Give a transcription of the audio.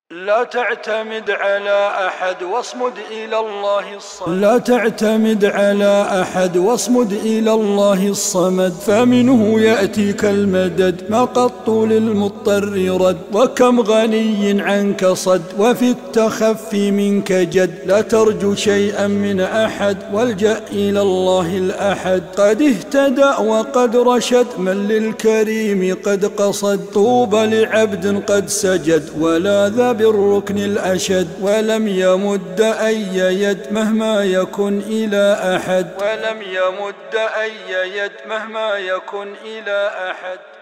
لا تعتمد على أحد واصمد إلى الله الصمد. لا تعتمد على أحد واصمد إلى الله الصمد، فمنه يأتيك المدد ما قط للمضطر رد. وكم غني عنك صد وفي التخفي منك جد. لا ترجو شيئا من أحد والجأ إلى الله الأحد. قد اهتدى وقد رشد من للكريم قد قصد. طوبى لعبد قد سجد ولاذ بالركن الأشد. ولم يمد أي يد مهما يكن إلى أحد. ولم يمد أي يد مهما يكن إلى أحد.